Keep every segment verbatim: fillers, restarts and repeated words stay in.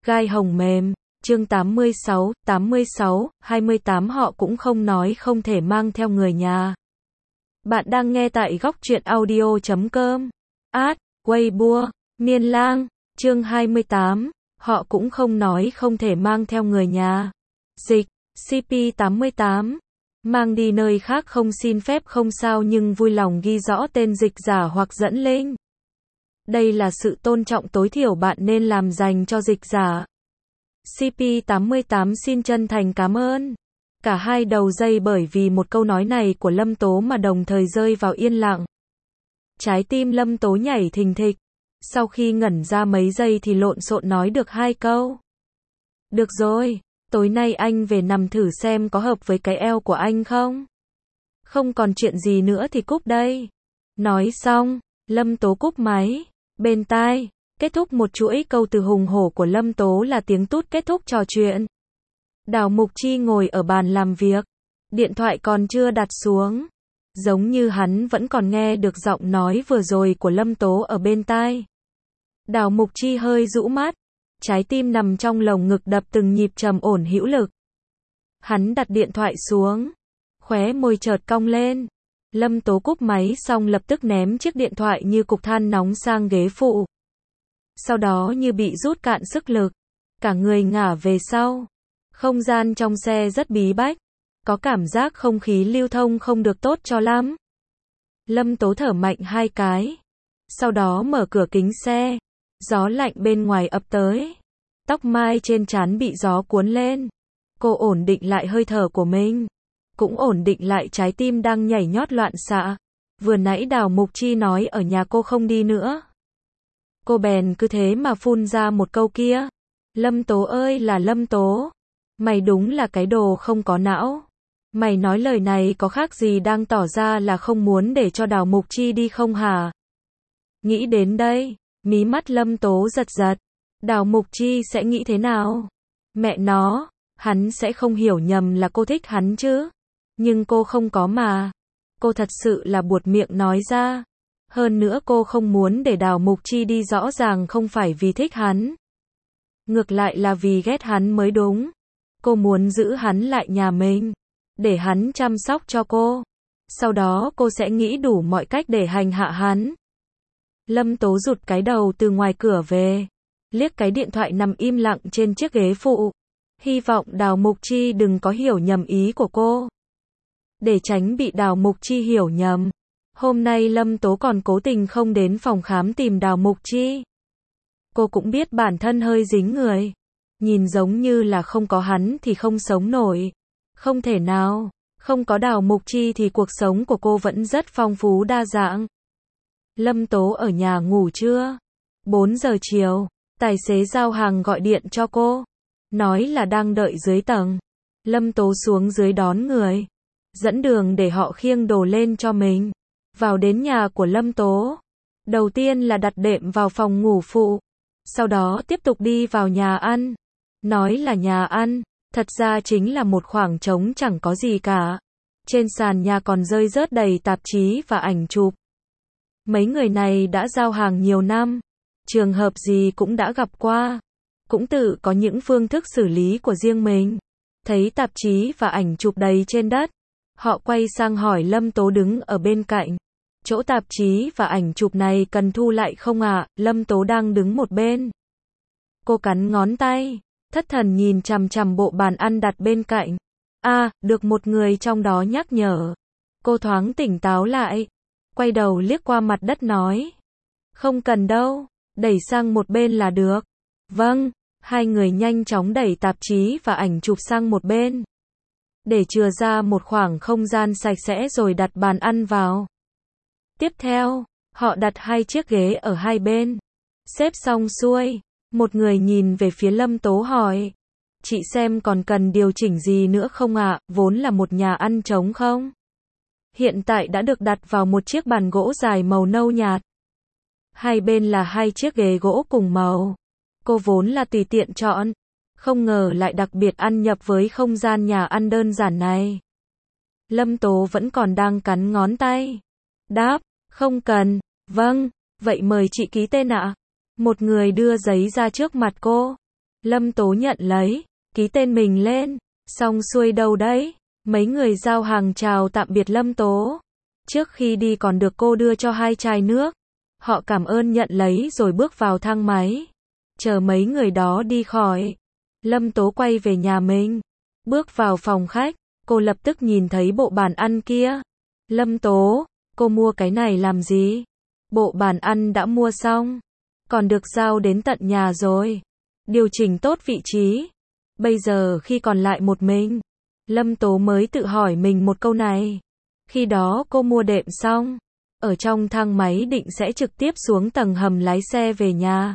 Gai hồng mềm, chương tám mươi sáu, tám mươi sáu, hai mươi tám họ cũng không nói không thể mang theo người nhà. Bạn đang nghe tại góc truyện audio chấm com. Ad, Weibo, Miên Lang, chương hai mươi tám, họ cũng không nói không thể mang theo người nhà. Dịch, xê pê tám mươi tám. Mang đi nơi khác không xin phép không sao nhưng vui lòng ghi rõ tên dịch giả hoặc dẫn link. Đây là sự tôn trọng tối thiểu bạn nên làm dành cho dịch giả. xê pê tám mươi tám xin chân thành cảm ơn. Cả hai đầu dây bởi vì một câu nói này của Lâm Tố mà đồng thời rơi vào yên lặng. Trái tim Lâm Tố nhảy thình thịch. Sau khi ngẩn ra mấy giây thì lộn xộn nói được hai câu. Được rồi, tối nay anh về nằm thử xem có hợp với cái eo của anh không? Không còn chuyện gì nữa thì cúp đây. Nói xong, Lâm Tố cúp máy. Bên tai, kết thúc một chuỗi câu từ hùng hổ của Lâm Tố là tiếng tút kết thúc trò chuyện. Đào Mục Chi ngồi ở bàn làm việc. Điện thoại còn chưa đặt xuống. Giống như hắn vẫn còn nghe được giọng nói vừa rồi của Lâm Tố ở bên tai. Đào Mục Chi hơi rũ mắt. Trái tim nằm trong lồng ngực đập từng nhịp trầm ổn hữu lực. Hắn đặt điện thoại xuống. Khóe môi chợt cong lên. Lâm Tố cúp máy xong lập tức ném chiếc điện thoại như cục than nóng sang ghế phụ. Sau đó như bị rút cạn sức lực. Cả người ngả về sau. Không gian trong xe rất bí bách. Có cảm giác không khí lưu thông không được tốt cho lắm. Lâm Tố thở mạnh hai cái. Sau đó mở cửa kính xe. Gió lạnh bên ngoài ập tới. Tóc mai trên trán bị gió cuốn lên. Cô ổn định lại hơi thở của mình. Cũng ổn định lại trái tim đang nhảy nhót loạn xạ. Vừa nãy Đào Mục Chi nói ở nhà cô không đi nữa. Cô bèn cứ thế mà phun ra một câu kia. Lâm Tố ơi là Lâm Tố. Mày đúng là cái đồ không có não. Mày nói lời này có khác gì đang tỏ ra là không muốn để cho Đào Mục Chi đi không hả? Nghĩ đến đây, mí mắt Lâm Tố giật giật. Đào Mục Chi sẽ nghĩ thế nào? Mẹ nó, hắn sẽ không hiểu nhầm là cô thích hắn chứ? Nhưng cô không có mà. Cô thật sự là buột miệng nói ra. Hơn nữa cô không muốn để Đào Mục Chi đi rõ ràng không phải vì thích hắn. Ngược lại là vì ghét hắn mới đúng. Cô muốn giữ hắn lại nhà mình. Để hắn chăm sóc cho cô. Sau đó cô sẽ nghĩ đủ mọi cách để hành hạ hắn. Lâm Tố rụt cái đầu từ ngoài cửa về. Liếc cái điện thoại nằm im lặng trên chiếc ghế phụ. Hy vọng Đào Mục Chi đừng có hiểu nhầm ý của cô. Để tránh bị Đào Mục Chi hiểu nhầm. Hôm nay Lâm Tố còn cố tình không đến phòng khám tìm Đào Mục Chi. Cô cũng biết bản thân hơi dính người. Nhìn giống như là không có hắn thì không sống nổi. Không thể nào. Không có Đào Mục Chi thì cuộc sống của cô vẫn rất phong phú đa dạng. Lâm Tố ở nhà ngủ trưa. bốn giờ chiều. Tài xế giao hàng gọi điện cho cô. Nói là đang đợi dưới tầng. Lâm Tố xuống dưới đón người. Dẫn đường để họ khiêng đồ lên cho mình. Vào đến nhà của Lâm Tố. Đầu tiên là đặt đệm vào phòng ngủ phụ. Sau đó tiếp tục đi vào nhà ăn. Nói là nhà ăn. Thật ra chính là một khoảng trống chẳng có gì cả. Trên sàn nhà còn rơi rớt đầy tạp chí và ảnh chụp. Mấy người này đã giao hàng nhiều năm. Trường hợp gì cũng đã gặp qua. Cũng tự có những phương thức xử lý của riêng mình. Thấy tạp chí và ảnh chụp đầy trên đất. Họ quay sang hỏi Lâm Tố đứng ở bên cạnh. Chỗ tạp chí và ảnh chụp này cần thu lại không ạ? À? Lâm Tố đang đứng một bên. Cô cắn ngón tay. Thất thần nhìn chằm chằm bộ bàn ăn đặt bên cạnh. À, được một người trong đó nhắc nhở. Cô thoáng tỉnh táo lại. Quay đầu liếc qua mặt đất nói. Không cần đâu. Đẩy sang một bên là được. Vâng. Hai người nhanh chóng đẩy tạp chí và ảnh chụp sang một bên. Để chừa ra một khoảng không gian sạch sẽ rồi đặt bàn ăn vào. Tiếp theo, họ đặt hai chiếc ghế ở hai bên. Xếp xong xuôi. Một người nhìn về phía Lâm Tố hỏi. Chị xem còn cần điều chỉnh gì nữa không ạ? Vốn là một nhà ăn trống không? Hiện tại đã được đặt vào một chiếc bàn gỗ dài màu nâu nhạt. Hai bên là hai chiếc ghế gỗ cùng màu. Cô vốn là tùy tiện chọn. Không ngờ lại đặc biệt ăn nhập với không gian nhà ăn đơn giản này. Lâm Tố vẫn còn đang cắn ngón tay. Đáp, không cần. Vâng, vậy mời chị ký tên ạ. Một người đưa giấy ra trước mặt cô. Lâm Tố nhận lấy, ký tên mình lên. Xong xuôi đâu đấy? Mấy người giao hàng chào tạm biệt Lâm Tố. Trước khi đi còn được cô đưa cho hai chai nước. Họ cảm ơn nhận lấy rồi bước vào thang máy. Chờ mấy người đó đi khỏi. Lâm Tố quay về nhà mình. Bước vào phòng khách, cô lập tức nhìn thấy bộ bàn ăn kia. Lâm Tố, cô mua cái này làm gì? Bộ bàn ăn đã mua xong. Còn được giao đến tận nhà rồi. Điều chỉnh tốt vị trí. Bây giờ khi còn lại một mình, Lâm Tố mới tự hỏi mình một câu này. Khi đó cô mua đệm xong, ở trong thang máy định sẽ trực tiếp xuống tầng hầm lái xe về nhà.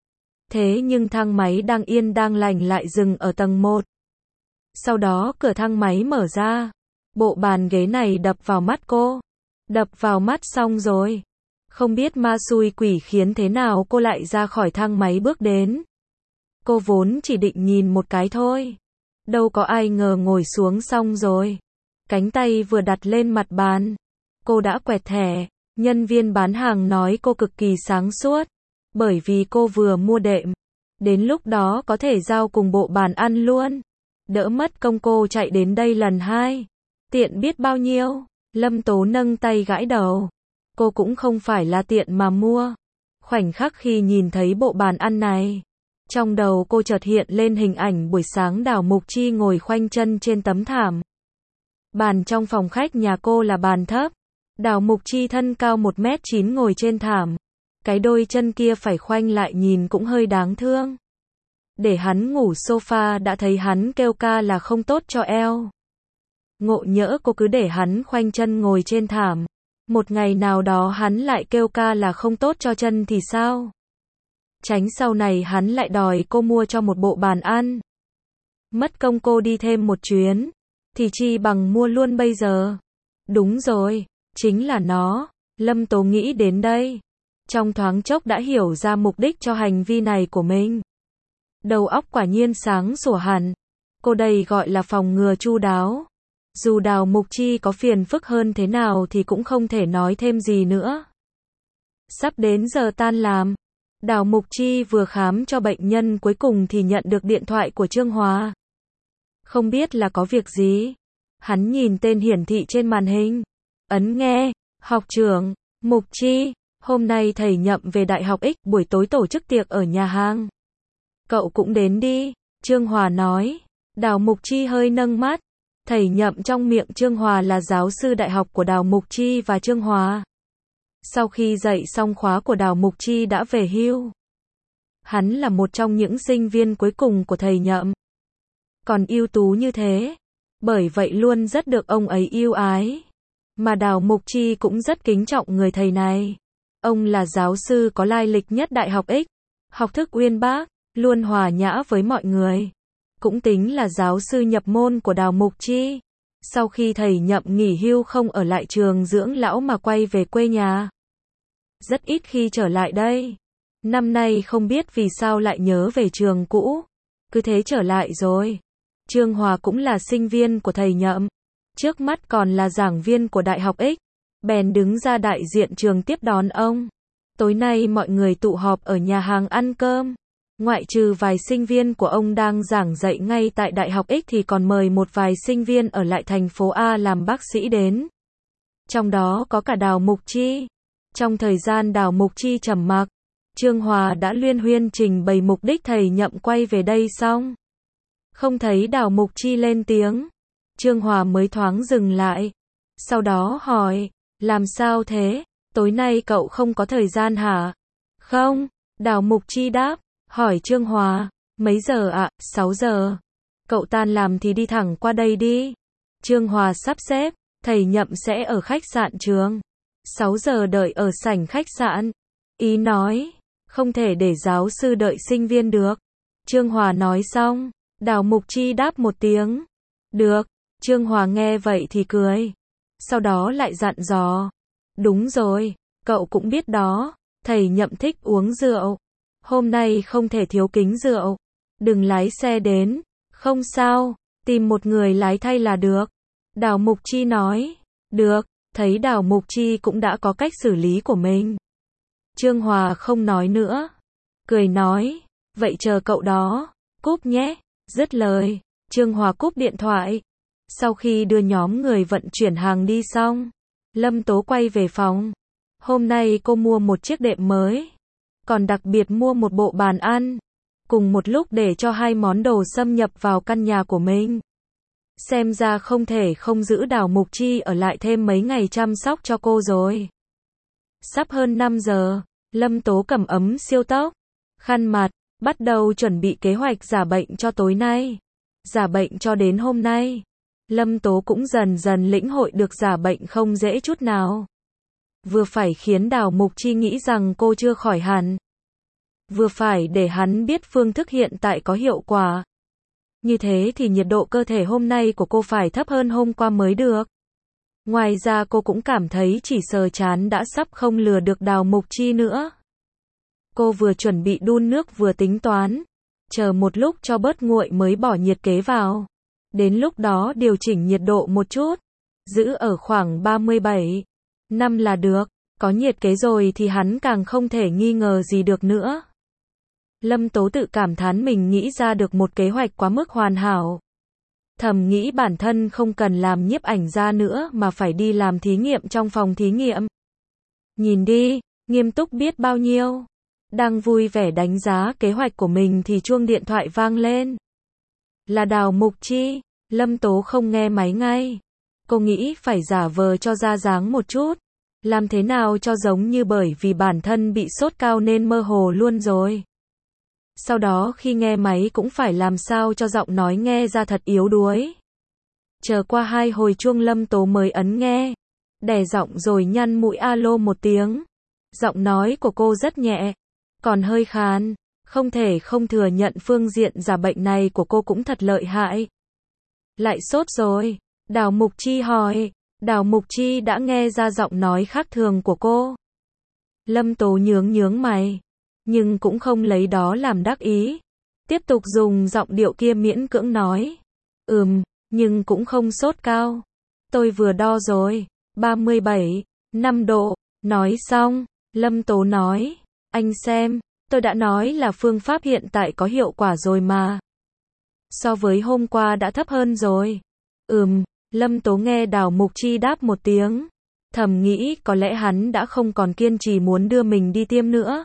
Thế nhưng thang máy đang yên đang lành lại dừng ở tầng một. Sau đó cửa thang máy mở ra. Bộ bàn ghế này đập vào mắt cô. Đập vào mắt xong rồi. Không biết ma xui quỷ khiến thế nào cô lại ra khỏi thang máy bước đến. Cô vốn chỉ định nhìn một cái thôi. Đâu có ai ngờ ngồi xuống xong rồi. Cánh tay vừa đặt lên mặt bàn. Cô đã quẹt thẻ. Nhân viên bán hàng nói cô cực kỳ sáng suốt. Bởi vì cô vừa mua đệm. Đến lúc đó có thể giao cùng bộ bàn ăn luôn. Đỡ mất công cô chạy đến đây lần hai. Tiện biết bao nhiêu. Lâm Tố nâng tay gãi đầu. Cô cũng không phải là tiện mà mua. Khoảnh khắc khi nhìn thấy bộ bàn ăn này, trong đầu cô chợt hiện lên hình ảnh buổi sáng Đào Mục Chi ngồi khoanh chân trên tấm thảm. Bàn trong phòng khách nhà cô là bàn thấp. Đào Mục Chi thân cao một mét chín ngồi trên thảm. Cái đôi chân kia phải khoanh lại nhìn cũng hơi đáng thương. Để hắn ngủ sofa đã thấy hắn kêu ca là không tốt cho eo. Ngộ nhỡ cô cứ để hắn khoanh chân ngồi trên thảm. Một ngày nào đó hắn lại kêu ca là không tốt cho chân thì sao? Tránh sau này hắn lại đòi cô mua cho một bộ bàn ăn. Mất công cô đi thêm một chuyến. Thì chi bằng mua luôn bây giờ. Đúng rồi, chính là nó. Lâm Tố nghĩ đến đây. Trong thoáng chốc đã hiểu ra mục đích cho hành vi này của mình. Đầu óc quả nhiên sáng sủa hẳn. Cô đây gọi là phòng ngừa chu đáo. Dù Đào Mục Chi có phiền phức hơn thế nào thì cũng không thể nói thêm gì nữa. Sắp đến giờ tan làm. Đào Mục Chi vừa khám cho bệnh nhân cuối cùng thì nhận được điện thoại của Trương Hòa. Không biết là có việc gì. Hắn nhìn tên hiển thị trên màn hình. Ấn nghe. Học trưởng, Mục Chi, hôm nay thầy Nhậm về Đại học X buổi tối tổ chức tiệc ở nhà hàng. Cậu cũng đến đi, Trương Hòa nói. Đào Mục Chi hơi nâng mắt. Thầy Nhậm trong miệng Trương Hòa là giáo sư đại học của Đào Mục Chi và Trương Hòa. Sau khi dạy xong khóa của Đào Mục Chi đã về hưu. Hắn là một trong những sinh viên cuối cùng của thầy Nhậm. Còn ưu tú như thế. Bởi vậy luôn rất được ông ấy yêu ái. Mà Đào Mục Chi cũng rất kính trọng người thầy này. Ông là giáo sư có lai lịch nhất Đại học X. Học thức uyên bác, luôn hòa nhã với mọi người. Cũng tính là giáo sư nhập môn của Đào Mục Chi. Sau khi thầy Nhậm nghỉ hưu không ở lại trường dưỡng lão mà quay về quê nhà. Rất ít khi trở lại đây. Năm nay không biết vì sao lại nhớ về trường cũ. Cứ thế trở lại rồi. Trương Hòa cũng là sinh viên của thầy Nhậm. Trước mắt còn là giảng viên của Đại học X. Bèn đứng ra đại diện trường tiếp đón ông. Tối nay mọi người tụ họp ở nhà hàng ăn cơm. Ngoại trừ vài sinh viên của ông đang giảng dạy ngay tại Đại học X thì còn mời một vài sinh viên ở lại thành phố A làm bác sĩ đến. Trong đó có cả Đào Mục Chi. Trong thời gian Đào Mục Chi trầm mặc, Trương Hòa đã luyên huyên trình bày mục đích thầy Nhậm quay về đây xong. Không thấy Đào Mục Chi lên tiếng. Trương Hòa mới thoáng dừng lại. Sau đó hỏi, làm sao thế? Tối nay cậu không có thời gian hả? Không, Đào Mục Chi đáp. Hỏi Trương Hòa, mấy giờ ạ? À? sáu giờ. Cậu tan làm thì đi thẳng qua đây đi. Trương Hòa sắp xếp, thầy Nhậm sẽ ở khách sạn trường. sáu giờ đợi ở sảnh khách sạn. Ý nói, không thể để giáo sư đợi sinh viên được. Trương Hòa nói xong, Đào Mục Chi đáp một tiếng. Được, Trương Hòa nghe vậy thì cười. Sau đó lại dặn dò. Đúng rồi, cậu cũng biết đó, thầy Nhậm thích uống rượu. Hôm nay không thể thiếu kính rượu. Đừng lái xe đến. Không sao, tìm một người lái thay là được. Đào Mục Chi nói. Được, thấy Đào Mục Chi cũng đã có cách xử lý của mình. Trương Hòa không nói nữa. Cười nói, vậy chờ cậu đó. Cúp nhé. Dứt lời, Trương Hòa cúp điện thoại. Sau khi đưa nhóm người vận chuyển hàng đi xong, Lâm Tố quay về phòng. Hôm nay cô mua một chiếc đệm mới, còn đặc biệt mua một bộ bàn ăn, cùng một lúc để cho hai món đồ xâm nhập vào căn nhà của mình. Xem ra không thể không giữ Đào Mục Chi ở lại thêm mấy ngày chăm sóc cho cô rồi. Sắp hơn năm giờ, Lâm Tố cầm ấm siêu tốc, khăn mặt, bắt đầu chuẩn bị kế hoạch giả bệnh cho tối nay. Giả bệnh cho đến hôm nay, Lâm Tố cũng dần dần lĩnh hội được giả bệnh không dễ chút nào. Vừa phải khiến Đào Mục Chi nghĩ rằng cô chưa khỏi hẳn, vừa phải để hắn biết phương thức hiện tại có hiệu quả. Như thế thì nhiệt độ cơ thể hôm nay của cô phải thấp hơn hôm qua mới được. Ngoài ra cô cũng cảm thấy chỉ sờ chán đã sắp không lừa được Đào Mục Chi nữa. Cô vừa chuẩn bị đun nước vừa tính toán, chờ một lúc cho bớt nguội mới bỏ nhiệt kế vào. Đến lúc đó điều chỉnh nhiệt độ một chút, giữ ở khoảng ba mươi bảy, năm là được. Có nhiệt kế rồi thì hắn càng không thể nghi ngờ gì được nữa. Lâm Tố tự cảm thán mình nghĩ ra được một kế hoạch quá mức hoàn hảo. Thầm nghĩ bản thân không cần làm nhiếp ảnh gia nữa mà phải đi làm thí nghiệm trong phòng thí nghiệm. Nhìn đi, nghiêm túc biết bao nhiêu. Đang vui vẻ đánh giá kế hoạch của mình thì chuông điện thoại vang lên. Là Đào Mục Chi. Lâm Tố không nghe máy ngay. Cô nghĩ phải giả vờ cho ra dáng một chút. Làm thế nào cho giống như bởi vì bản thân bị sốt cao nên mơ hồ luôn rồi. Sau đó khi nghe máy cũng phải làm sao cho giọng nói nghe ra thật yếu đuối. Chờ qua hai hồi chuông Lâm Tố mới ấn nghe. Đè giọng rồi nhăn mũi alo một tiếng. Giọng nói của cô rất nhẹ, còn hơi khàn. Không thể không thừa nhận phương diện giả bệnh này của cô cũng thật lợi hại. Lại sốt rồi. Đào Mục Chi hỏi. Đào Mục Chi đã nghe ra giọng nói khác thường của cô. Lâm Tố nhướng nhướng mày, nhưng cũng không lấy đó làm đắc ý. Tiếp tục dùng giọng điệu kia miễn cưỡng nói. Ừm, nhưng cũng không sốt cao. Tôi vừa đo rồi, ba mươi bảy, năm độ. Nói xong, Lâm Tố nói. Anh xem, tôi đã nói là phương pháp hiện tại có hiệu quả rồi mà. So với hôm qua đã thấp hơn rồi. Ừm. Lâm Tố nghe Đào Mục Chi đáp một tiếng. Thầm nghĩ có lẽ hắn đã không còn kiên trì muốn đưa mình đi tiêm nữa.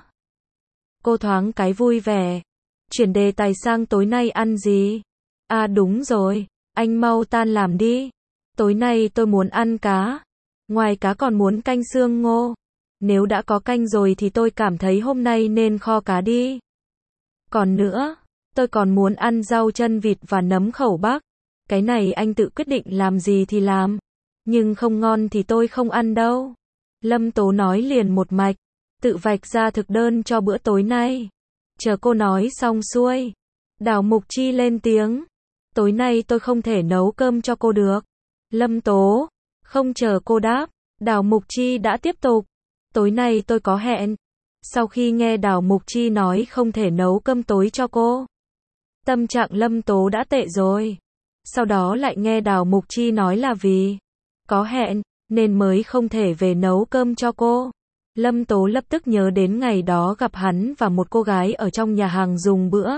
Cô thoáng cái vui vẻ. Chuyển đề tài sang tối nay ăn gì? À đúng rồi, anh mau tan làm đi. Tối nay tôi muốn ăn cá. Ngoài cá còn muốn canh xương ngô. Nếu đã có canh rồi thì tôi cảm thấy hôm nay nên kho cá đi. Còn nữa, tôi còn muốn ăn rau chân vịt và nấm khẩu bắc. Cái này anh tự quyết định làm gì thì làm. Nhưng không ngon thì tôi không ăn đâu. Lâm Tố nói liền một mạch. Tự vạch ra thực đơn cho bữa tối nay. Chờ cô nói xong xuôi. Đào Mục Chi lên tiếng. Tối nay tôi không thể nấu cơm cho cô được. Lâm Tố. Không chờ cô đáp. Đào Mục Chi đã tiếp tục. Tối nay tôi có hẹn. Sau khi nghe Đào Mục Chi nói không thể nấu cơm tối cho cô, tâm trạng Lâm Tố đã tệ rồi. Sau đó lại nghe Đào Mục Chi nói là vì có hẹn nên mới không thể về nấu cơm cho cô. Lâm Tố lập tức nhớ đến ngày đó gặp hắn và một cô gái ở trong nhà hàng dùng bữa.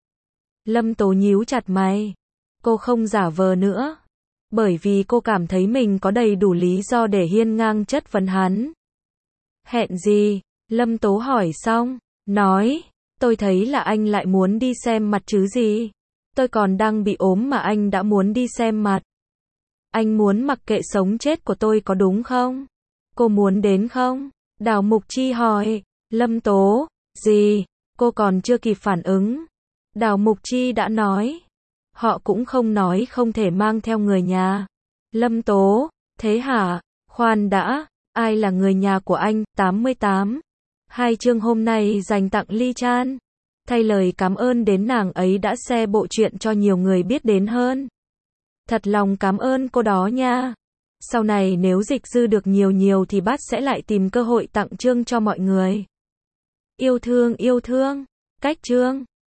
Lâm Tố nhíu chặt mày. Cô không giả vờ nữa. Bởi vì cô cảm thấy mình có đầy đủ lý do để hiên ngang chất vấn hắn. Hẹn gì? Lâm Tố hỏi xong, nói, tôi thấy là anh lại muốn đi xem mặt chứ gì. Tôi còn đang bị ốm mà anh đã muốn đi xem mặt. Anh muốn mặc kệ sống chết của tôi có đúng không? Cô muốn đến không? Đào Mục Chi hỏi. Lâm Tố, gì? Cô còn chưa kịp phản ứng. Đào Mục Chi đã nói. Họ cũng không nói không thể mang theo người nhà. Lâm Tố, thế hả? Khoan đã, ai là người nhà của anh? tám mươi tám. Hai chương hôm nay dành tặng Ly Chan. Thay lời cảm ơn đến nàng ấy đã share bộ truyện cho nhiều người biết đến hơn. Thật lòng cảm ơn cô đó nha. Sau này nếu dịch dư được nhiều nhiều thì bát sẽ lại tìm cơ hội tặng chương cho mọi người. Yêu thương yêu thương. Cách chương.